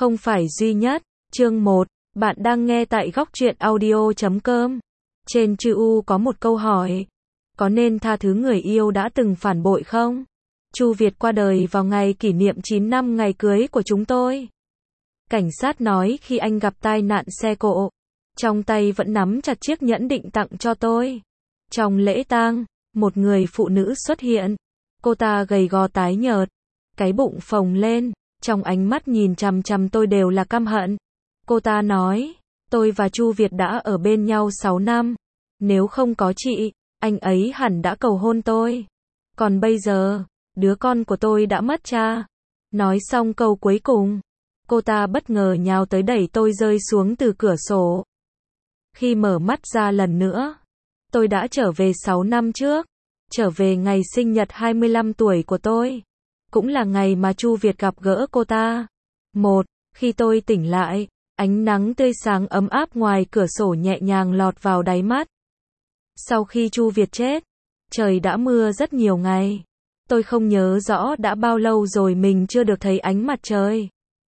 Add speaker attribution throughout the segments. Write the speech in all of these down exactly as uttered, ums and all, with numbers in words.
Speaker 1: không phải duy nhất. Chương một, bạn đang nghe tại góc truyện audio chấm com. Trên chữ U có một câu hỏi. Có nên tha thứ người yêu đã từng phản bội không? Chu Việt qua đời vào ngày kỷ niệm chín năm ngày cưới của chúng tôi. Cảnh sát nói khi anh gặp tai nạn xe cộ, trong tay vẫn nắm chặt chiếc nhẫn định tặng cho tôi. Trong lễ tang, một người phụ nữ xuất hiện. Cô ta gầy gò tái nhợt, cái bụng phồng lên, trong ánh mắt nhìn chằm chằm tôi đều là căm hận. Cô ta nói, tôi và Chu Việt đã ở bên nhau sáu năm. Nếu không có chị, anh ấy hẳn đã cầu hôn tôi. Còn bây giờ, đứa con của tôi đã mất cha. Nói xong câu cuối cùng, cô ta bất ngờ nhào tới đẩy tôi rơi xuống từ cửa sổ. Khi mở mắt ra lần nữa, tôi đã trở về sáu năm trước. Trở về ngày sinh nhật hai mươi lăm tuổi của tôi. Cũng là ngày mà Chu Việt gặp gỡ cô ta. Một, khi tôi tỉnh lại, ánh nắng tươi sáng ấm áp ngoài cửa sổ nhẹ nhàng lọt vào đáy mắt. Sau khi Chu Việt chết, trời đã mưa rất nhiều ngày. Tôi không nhớ rõ đã bao lâu rồi mình chưa được thấy ánh mặt trời.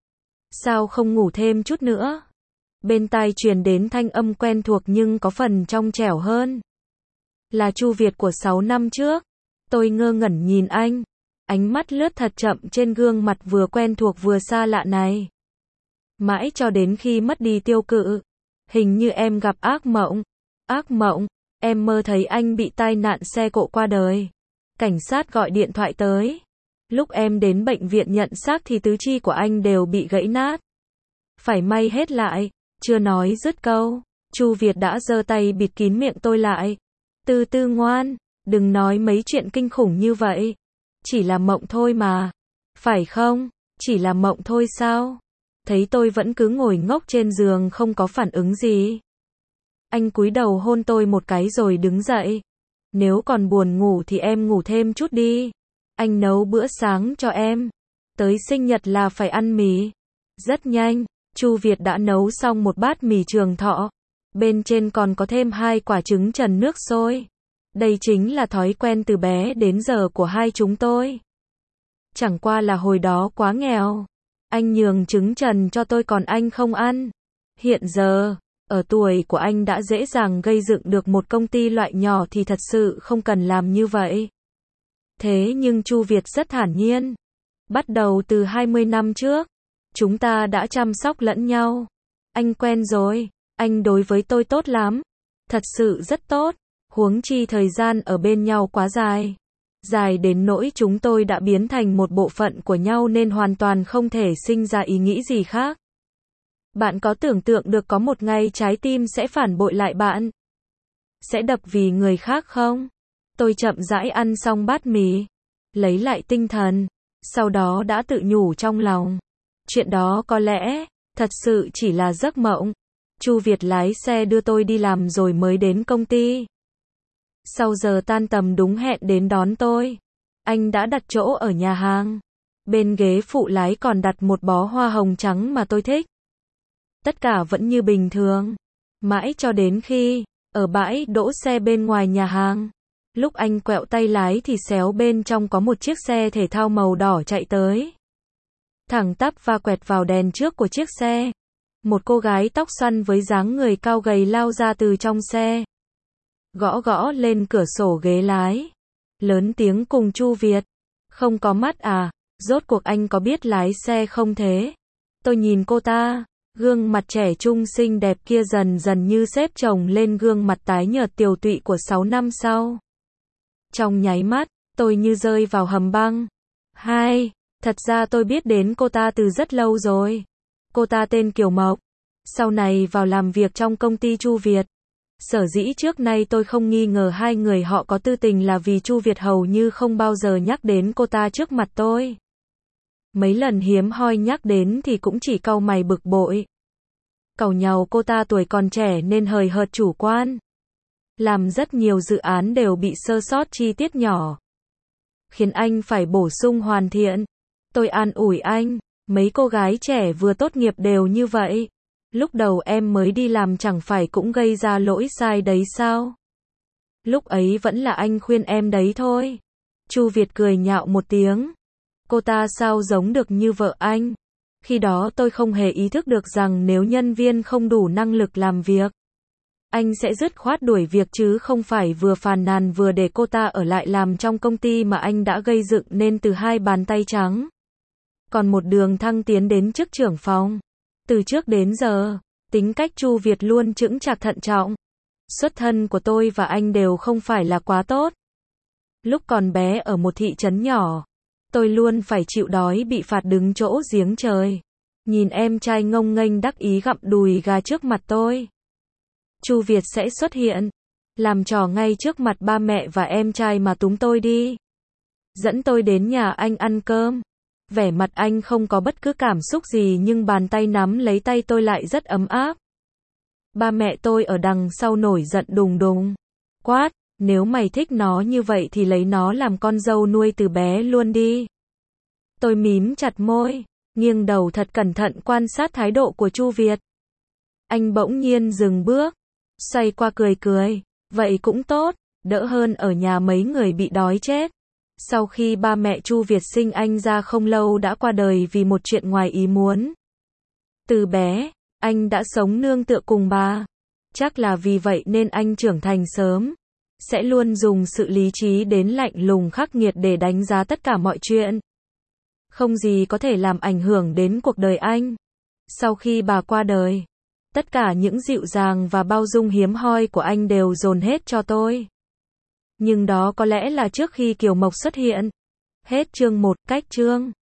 Speaker 1: Sao không ngủ thêm chút nữa? Bên tai truyền đến thanh âm quen thuộc nhưng có phần trong trẻo hơn. Là Chu Việt của sáu năm trước. Tôi ngơ ngẩn nhìn anh. Ánh mắt lướt thật chậm trên gương mặt vừa quen thuộc vừa xa lạ này. Mãi cho đến khi mất đi tiêu cự. Hình như em gặp ác mộng. Ác mộng, em mơ thấy anh bị tai nạn xe cộ qua đời. Cảnh sát gọi điện thoại tới. Lúc em đến bệnh viện nhận xác thì tứ chi của anh đều bị gãy nát. Phải may hết lại. Chưa nói dứt câu, Chu Việt đã giơ tay bịt kín miệng tôi lại. Từ từ ngoan, đừng nói mấy chuyện kinh khủng như vậy. Chỉ là mộng thôi mà. Phải không? Chỉ là mộng thôi sao? Thấy tôi vẫn cứ ngồi ngốc trên giường không có phản ứng gì. Anh cúi đầu hôn tôi một cái rồi đứng dậy. Nếu còn buồn ngủ thì em ngủ thêm chút đi. Anh nấu bữa sáng cho em. Tới sinh nhật là phải ăn mì. Rất nhanh, Chu Việt đã nấu xong một bát mì Trường Thọ. Bên trên còn có thêm hai quả trứng trần nước sôi. Đây chính là thói quen từ bé đến giờ của hai chúng tôi. Chẳng qua là hồi đó quá nghèo. Anh nhường trứng trần cho tôi còn anh không ăn. Hiện giờ, ở tuổi của anh đã dễ dàng gây dựng được một công ty loại nhỏ thì thật sự không cần làm như vậy. Thế nhưng Chu Việt rất thản nhiên. Bắt đầu từ hai mươi năm trước, chúng ta đã chăm sóc lẫn nhau. Anh quen rồi, anh đối với tôi tốt lắm. Thật sự rất tốt. Huống chi thời gian ở bên nhau quá dài. Dài đến nỗi chúng tôi đã biến thành một bộ phận của nhau nên hoàn toàn không thể sinh ra ý nghĩ gì khác. Bạn có tưởng tượng được có một ngày trái tim sẽ phản bội lại bạn? Sẽ đập vì người khác không? Tôi chậm rãi ăn xong bát mì. Lấy lại tinh thần. Sau đó đã tự nhủ trong lòng. Chuyện đó có lẽ, thật sự chỉ là giấc mộng. Chu Việt lái xe đưa tôi đi làm rồi mới đến công ty. Sau giờ tan tầm đúng hẹn đến đón tôi. Anh đã đặt chỗ ở nhà hàng. Bên ghế phụ lái còn đặt một bó hoa hồng trắng mà tôi thích. Tất cả vẫn như bình thường. Mãi cho đến khi, ở bãi đỗ xe bên ngoài nhà hàng. Lúc anh quẹo tay lái thì xéo bên trong có một chiếc xe thể thao màu đỏ chạy tới. Thẳng tắp va quẹt vào đèn trước của chiếc xe. Một cô gái tóc xoăn với dáng người cao gầy lao ra từ trong xe. Gõ gõ lên cửa sổ ghế lái. Lớn tiếng cùng Chu Việt. Không có mắt à? Rốt cuộc anh có biết lái xe không thế? Tôi nhìn cô ta. Gương mặt trẻ trung xinh đẹp kia dần dần như xếp chồng lên gương mặt tái nhợt tiều tụy của sáu năm sau. Trong nháy mắt, tôi như rơi vào hầm băng. Hai, thật ra tôi biết đến cô ta từ rất lâu rồi. Cô ta tên Kiều Mộc. Sau này vào làm việc trong công ty Chu Việt. Sở dĩ trước nay tôi không nghi ngờ hai người họ có tư tình là vì Chu Việt hầu như không bao giờ nhắc đến cô ta trước mặt tôi. Mấy lần hiếm hoi nhắc đến thì cũng chỉ cau mày bực bội. Càu nhàu cô ta tuổi còn trẻ nên hời hợt chủ quan. Làm rất nhiều dự án đều bị sơ sót chi tiết nhỏ. Khiến anh phải bổ sung hoàn thiện. Tôi an ủi anh, mấy cô gái trẻ vừa tốt nghiệp đều như vậy. Lúc đầu em mới đi làm chẳng phải cũng gây ra lỗi sai đấy sao? Lúc ấy vẫn là anh khuyên em đấy thôi. Chu Việt cười nhạo một tiếng. Cô ta sao giống được như vợ anh? Khi đó tôi không hề ý thức được rằng nếu nhân viên không đủ năng lực làm việc, anh sẽ dứt khoát đuổi việc chứ không phải vừa phàn nàn vừa để cô ta ở lại làm trong công ty mà anh đã gây dựng nên từ hai bàn tay trắng. Còn một đường thăng tiến đến chức trưởng phòng. Từ trước đến giờ, tính cách Chu Việt luôn chững chạc thận trọng. Xuất thân của tôi và anh đều không phải là quá tốt. Lúc còn bé ở một thị trấn nhỏ, tôi luôn phải chịu đói bị phạt đứng chỗ giếng trời. Nhìn em trai ngông nghênh đắc ý gặm đùi gà trước mặt tôi. Chu Việt sẽ xuất hiện, làm trò ngay trước mặt ba mẹ và em trai mà túm tôi đi. Dẫn tôi đến nhà anh ăn cơm. Vẻ mặt anh không có bất cứ cảm xúc gì nhưng bàn tay nắm lấy tay tôi lại rất ấm áp. Ba mẹ tôi ở đằng sau nổi giận đùng đùng. Quát, nếu mày thích nó như vậy thì lấy nó làm con dâu nuôi từ bé luôn đi. Tôi mím chặt môi, nghiêng đầu thật cẩn thận quan sát thái độ của Chu Việt. Anh bỗng nhiên dừng bước, xoay qua cười cười, vậy cũng tốt, đỡ hơn ở nhà mấy người bị đói chết. Sau khi ba mẹ Chu Việt sinh anh ra không lâu đã qua đời vì một chuyện ngoài ý muốn. Từ bé, anh đã sống nương tựa cùng bà. Chắc là vì vậy nên anh trưởng thành sớm. Sẽ luôn dùng sự lý trí đến lạnh lùng khắc nghiệt để đánh giá tất cả mọi chuyện. Không gì có thể làm ảnh hưởng đến cuộc đời anh. Sau khi bà qua đời, tất cả những dịu dàng và bao dung hiếm hoi của anh đều dồn hết cho tôi. Nhưng đó có lẽ là trước khi Kiều Mộc xuất hiện. Hết chương một, cách chương.